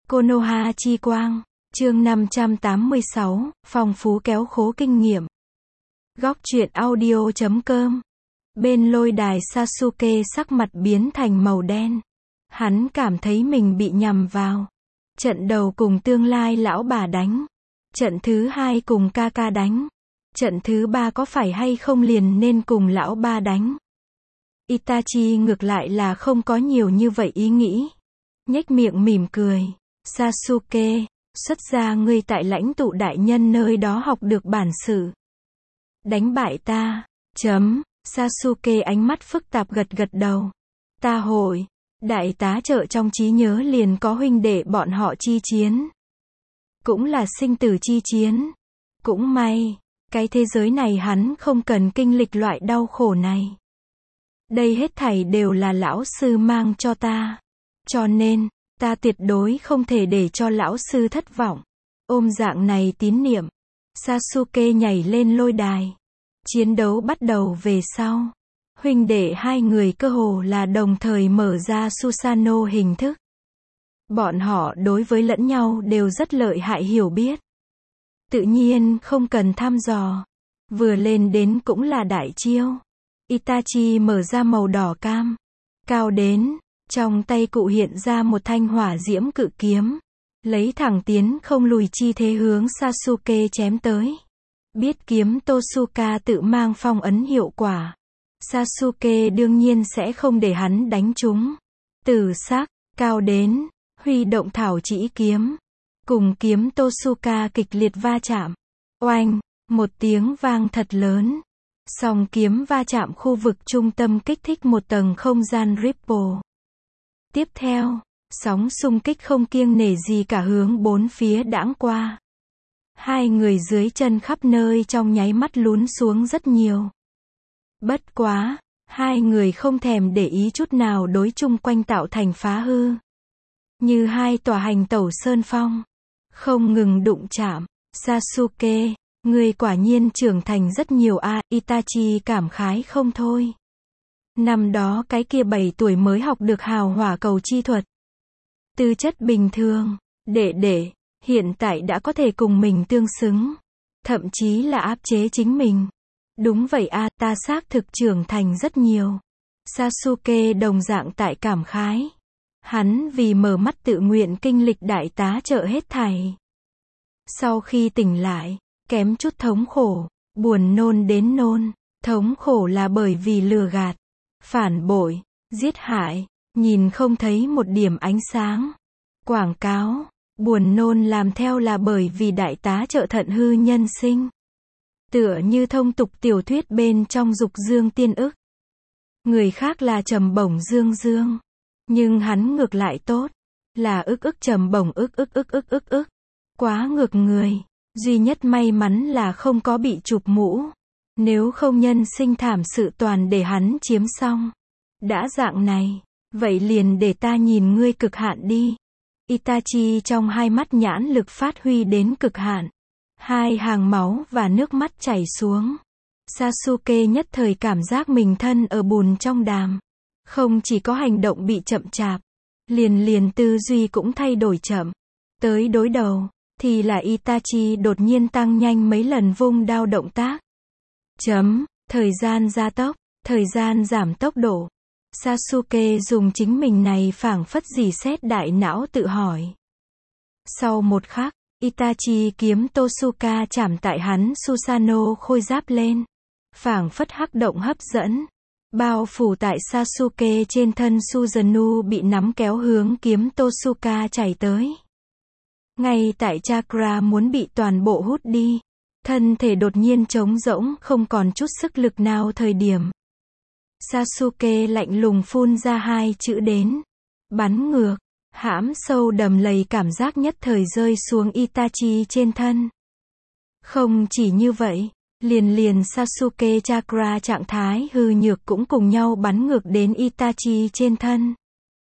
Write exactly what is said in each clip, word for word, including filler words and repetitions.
Konoha chi quang, chương năm trăm tám mươi sáu, phong phú kéo khố kinh nghiệm. Góc truyện audio chấm com. Bên lôi đài Sasuke sắc mặt biến thành màu đen. Hắn cảm thấy mình bị nhầm vào. Trận đầu cùng tương lai lão bà đánh. Trận thứ hai cùng Kaka đánh. Trận thứ ba có phải hay không liền nên cùng lão ba đánh. Itachi ngược lại là không có nhiều như vậy ý nghĩ. Nhếch miệng mỉm cười. Sasuke, xuất ra ngươi tại lãnh tụ đại nhân nơi đó học được bản sự. Đánh bại ta, chấm, Sasuke ánh mắt phức tạp gật gật đầu. Ta hội, đại tá trợ trong trí nhớ liền có huynh đệ bọn họ chi chiến. Cũng là sinh tử chi chiến. Cũng may, cái thế giới này hắn không cần kinh lịch loại đau khổ này. Đây hết thảy đều là lão sư mang cho ta. Cho nên, ta tuyệt đối không thể để cho lão sư thất vọng. Ôm dạng này tín niệm, Sasuke nhảy lên lôi đài. Chiến đấu bắt đầu về sau. Huynh đệ hai người cơ hồ là đồng thời mở ra Susanoo hình thức. Bọn họ đối với lẫn nhau đều rất lợi hại hiểu biết. Tự nhiên không cần thăm dò. Vừa lên đến cũng là đại chiêu. Itachi mở ra màu đỏ cam. Cao đến. Trong tay cụ hiện ra một thanh hỏa diễm cự kiếm. Lấy thẳng tiến không lùi chi thế hướng Sasuke chém tới. Biết kiếm Totsuka tự mang phong ấn hiệu quả. Sasuke đương nhiên sẽ không để hắn đánh trúng. Tử sắc, cao đến, huy động thảo chỉ kiếm. Cùng kiếm Totsuka kịch liệt va chạm. Oanh, một tiếng vang thật lớn. Song kiếm va chạm khu vực trung tâm kích thích một tầng không gian ripple. Tiếp theo, sóng xung kích không kiêng nể gì cả hướng bốn phía đãng qua. Hai người dưới chân khắp nơi trong nháy mắt lún xuống rất nhiều. Bất quá, hai người không thèm để ý chút nào đối chung quanh tạo thành phá hư. Như hai tòa hành tẩu sơn phong. Không ngừng đụng chạm. Sasuke, người quả nhiên trưởng thành rất nhiều a, Itachi cảm khái không thôi. Năm đó cái kia bảy tuổi mới học được hào hỏa cầu chi thuật. Tư chất bình thường, đệ đệ, hiện tại đã có thể cùng mình tương xứng. Thậm chí là áp chế chính mình. Đúng vậy a, ta xác thực trưởng thành rất nhiều. Sasuke đồng dạng tại cảm khái. Hắn vì mở mắt tự nguyện kinh lịch đại tá trợ hết thảy. Sau khi tỉnh lại, kém chút thống khổ, buồn nôn đến nôn. Thống khổ là bởi vì lừa gạt, phản bội, giết hại, nhìn không thấy một điểm ánh sáng. Quảng cáo, buồn nôn làm theo là bởi vì đại tá trợ thận hư nhân sinh. Tựa như thông tục tiểu thuyết bên trong Dục Dương Tiên Ức. Người khác là trầm bổng dương dương. Nhưng hắn ngược lại tốt. Là ức ức trầm bổng ức ức ức ức ức ức. Quá ngược người. Duy nhất may mắn là không có bị chụp mũ. Nếu không nhân sinh thảm sự toàn để hắn chiếm xong. Đã dạng này, vậy liền để ta nhìn ngươi cực hạn đi. Itachi trong hai mắt nhãn lực phát huy đến cực hạn. Hai hàng máu và nước mắt chảy xuống. Sasuke nhất thời cảm giác mình thân ở bùn trong đàm. Không chỉ có hành động bị chậm chạp, liền liền tư duy cũng thay đổi chậm. Tới đối đầu, thì là Itachi đột nhiên tăng nhanh mấy lần vung đao động tác. Chấm, thời gian gia tốc, thời gian giảm tốc độ. Sasuke dùng chính mình này phảng phất dì xét đại não tự hỏi. Sau một khắc, Itachi kiếm Totsuka chạm tại hắn Susanoo khôi giáp lên. Phảng phất hắc động hấp dẫn. Bao phủ tại Sasuke trên thân Susanoo bị nắm kéo hướng kiếm Totsuka chảy tới. Ngay tại chakra muốn bị toàn bộ hút đi. Thân thể đột nhiên trống rỗng không còn chút sức lực nào thời điểm. Sasuke lạnh lùng phun ra hai chữ đến. Bắn ngược. Hãm sâu đầm lầy cảm giác nhất thời rơi xuống Itachi trên thân. Không chỉ như vậy, liền liền Sasuke chakra trạng thái hư nhược cũng cùng nhau bắn ngược đến Itachi trên thân.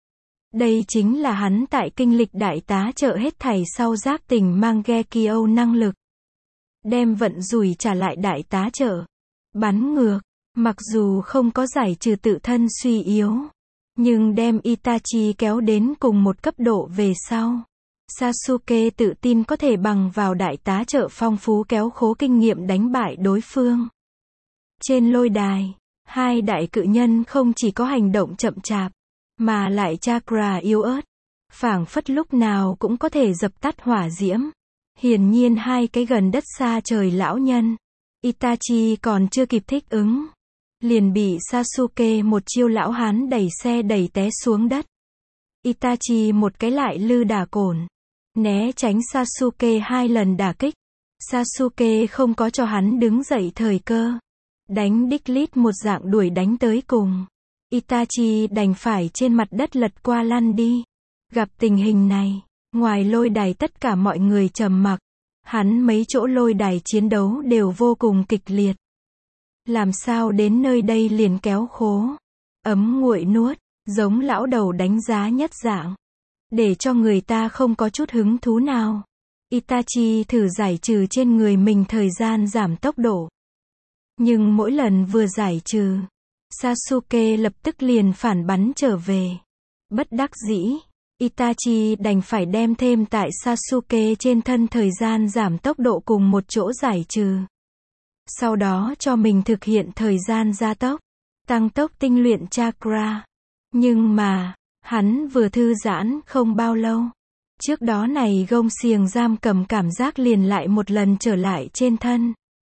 Đây chính là hắn tại kinh lịch đại tá trợ hết thảy sau giác tỉnh Mangekyo năng lực. Đem vận rủi trả lại đại tá trợ. Bắn ngược, mặc dù không có giải trừ tự thân suy yếu. Nhưng đem Itachi kéo đến cùng một cấp độ về sau. Sasuke tự tin có thể bằng vào đại tá trợ phong phú kéo khố kinh nghiệm đánh bại đối phương. Trên lôi đài, hai đại cự nhân không chỉ có hành động chậm chạp, mà lại chakra yếu ớt, phảng phất lúc nào cũng có thể dập tắt hỏa diễm. Hiển nhiên hai cái gần đất xa trời lão nhân, Itachi còn chưa kịp thích ứng, liền bị Sasuke một chiêu lão hán đẩy xe đẩy té xuống đất. Itachi một cái lại lư đả cổn, né tránh Sasuke hai lần đả kích. Sasuke không có cho hắn đứng dậy thời cơ, đánh đích lít một dạng đuổi đánh tới cùng. Itachi đành phải trên mặt đất lật qua lăn đi. Gặp tình hình này, ngoài lôi đài tất cả mọi người trầm mặc. Hắn mấy chỗ lôi đài chiến đấu đều vô cùng kịch liệt. Làm sao đến nơi đây liền kéo khố, ấm nguội nuốt, giống lão đầu đánh giá nhất dạng, để cho người ta không có chút hứng thú nào. Itachi thử giải trừ trên người mình thời gian giảm tốc độ. Nhưng mỗi lần vừa giải trừ, Sasuke lập tức liền phản bắn trở về. Bất đắc dĩ, Itachi đành phải đem thêm tại Sasuke trên thân thời gian giảm tốc độ cùng một chỗ giải trừ. Sau đó cho mình thực hiện thời gian gia tốc, tăng tốc tinh luyện chakra. Nhưng mà, hắn vừa thư giãn không bao lâu. Trước đó này gông xiềng giam cầm cảm giác liền lại một lần trở lại trên thân.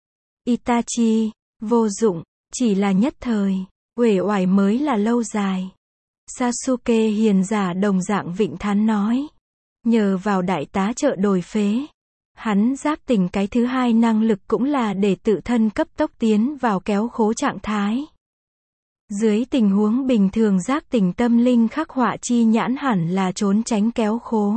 Itachi, vô dụng, chỉ là nhất thời, uể oải mới là lâu dài. Sasuke hiền giả đồng dạng vịnh thán nói. Nhờ vào đại tá trợ đổi phế, hắn giác tỉnh cái thứ hai năng lực cũng là để tự thân cấp tốc tiến vào kéo khố trạng thái. Dưới tình huống bình thường giác tỉnh tâm linh khắc họa chi nhãn hẳn là trốn tránh kéo khố.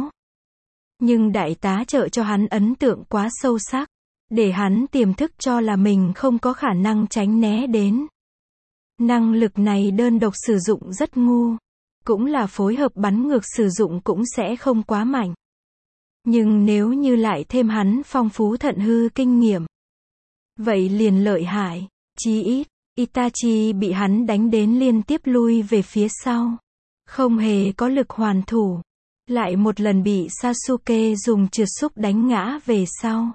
Nhưng đại tá trợ cho hắn ấn tượng quá sâu sắc, để hắn tiềm thức cho là mình không có khả năng tránh né đến. Năng lực này đơn độc sử dụng rất ngu, cũng là phối hợp bắn ngược sử dụng cũng sẽ không quá mạnh. Nhưng nếu như lại thêm hắn phong phú thận hư kinh nghiệm, vậy liền lợi hại, chí ít, Itachi bị hắn đánh đến liên tiếp lui về phía sau, không hề có lực hoàn thủ, lại một lần bị Sasuke dùng trượt xúc đánh ngã về sau.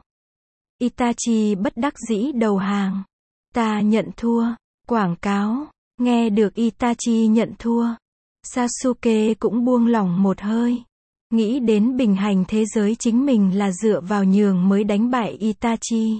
Itachi bất đắc dĩ đầu hàng. Ta nhận thua. Quảng cáo. Nghe được Itachi nhận thua, Sasuke cũng buông lỏng một hơi. Nghĩ đến bình hành thế giới chính mình là dựa vào nhường mới đánh bại Itachi.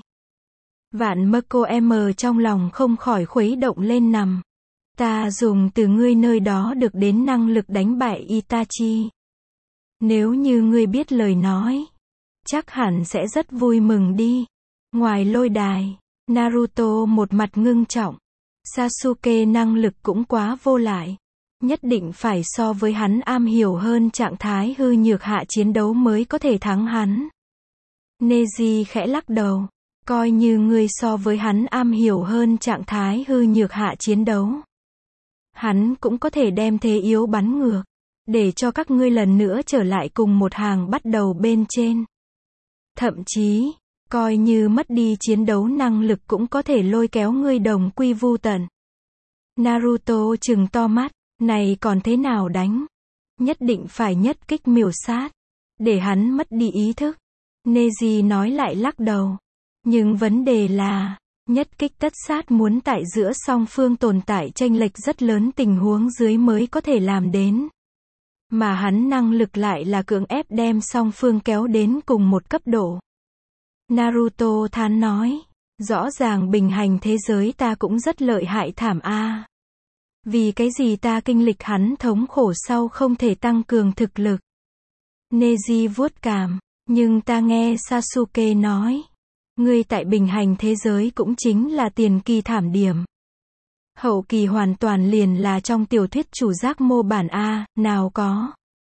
Vạn Mako M trong lòng không khỏi khuấy động lên nằm. Ta dùng từ ngươi nơi đó được đến năng lực đánh bại Itachi. Nếu như ngươi biết lời nói, chắc hẳn sẽ rất vui mừng đi. Ngoài lôi đài, Naruto một mặt ngưng trọng. Sasuke năng lực cũng quá vô lại. Nhất định phải so với hắn am hiểu hơn trạng thái hư nhược hạ chiến đấu mới có thể thắng hắn. Neji khẽ lắc đầu. Coi như ngươi so với hắn am hiểu hơn trạng thái hư nhược hạ chiến đấu, hắn cũng có thể đem thế yếu bắn ngược, để cho các ngươi lần nữa trở lại cùng một hàng bắt đầu bên trên. Thậm chí, coi như mất đi chiến đấu năng lực cũng có thể lôi kéo ngươi đồng quy vu tận. Naruto trừng to mắt, này còn thế nào đánh? Nhất định phải nhất kích miểu sát, để hắn mất đi ý thức. Neji nói lại lắc đầu. Nhưng vấn đề là, nhất kích tất sát muốn tại giữa song phương tồn tại chênh lệch rất lớn tình huống dưới mới có thể làm đến. Mà hắn năng lực lại là cưỡng ép đem song phương kéo đến cùng một cấp độ. Naruto thán nói, rõ ràng bình hành thế giới ta cũng rất lợi hại thảm a. Vì cái gì ta kinh lịch hắn thống khổ sau không thể tăng cường thực lực? Neji vuốt cằm, nhưng ta nghe Sasuke nói, ngươi tại bình hành thế giới cũng chính là tiền kỳ thảm điểm. Hậu kỳ hoàn toàn liền là trong tiểu thuyết chủ giác mô bản A, nào có.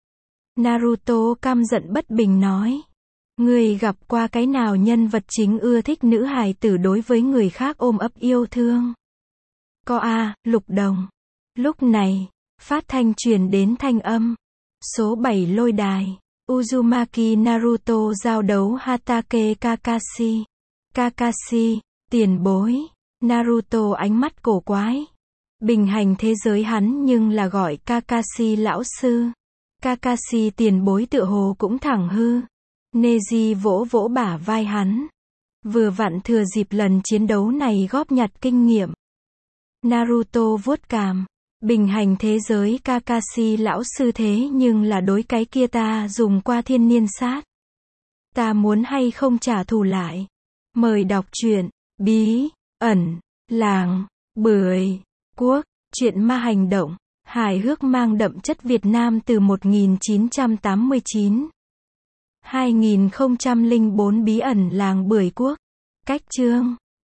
Naruto căm giận bất bình nói. Ngươi gặp qua cái nào nhân vật chính ưa thích nữ hài tử đối với người khác ôm ấp yêu thương? Có A, Lục Đồng. Lúc này, phát thanh truyền đến thanh âm. Số bảy lôi đài. Uzumaki Naruto giao đấu Hatake Kakashi. Kakashi, tiền bối. Naruto ánh mắt cổ quái. Bình hành thế giới hắn nhưng là gọi Kakashi lão sư. Kakashi tiền bối tựa hồ cũng thẳng hư. Neji vỗ vỗ bả vai hắn. Vừa vặn thừa dịp lần chiến đấu này góp nhặt kinh nghiệm. Naruto vuốt cằm. Bình hành thế giới Kakashi lão sư thế nhưng là đối cái kia ta dùng qua thiên niên sát. Ta muốn hay không trả thù lại. Mời đọc truyện, bí, ẩn, làng, bưởi, quốc, truyện ma hành động, hài hước mang đậm chất Việt Nam từ một nghìn chín trăm tám mươi chín. hai nghìn không trăm lẻ bốn bí ẩn làng bưởi quốc. Cách chương.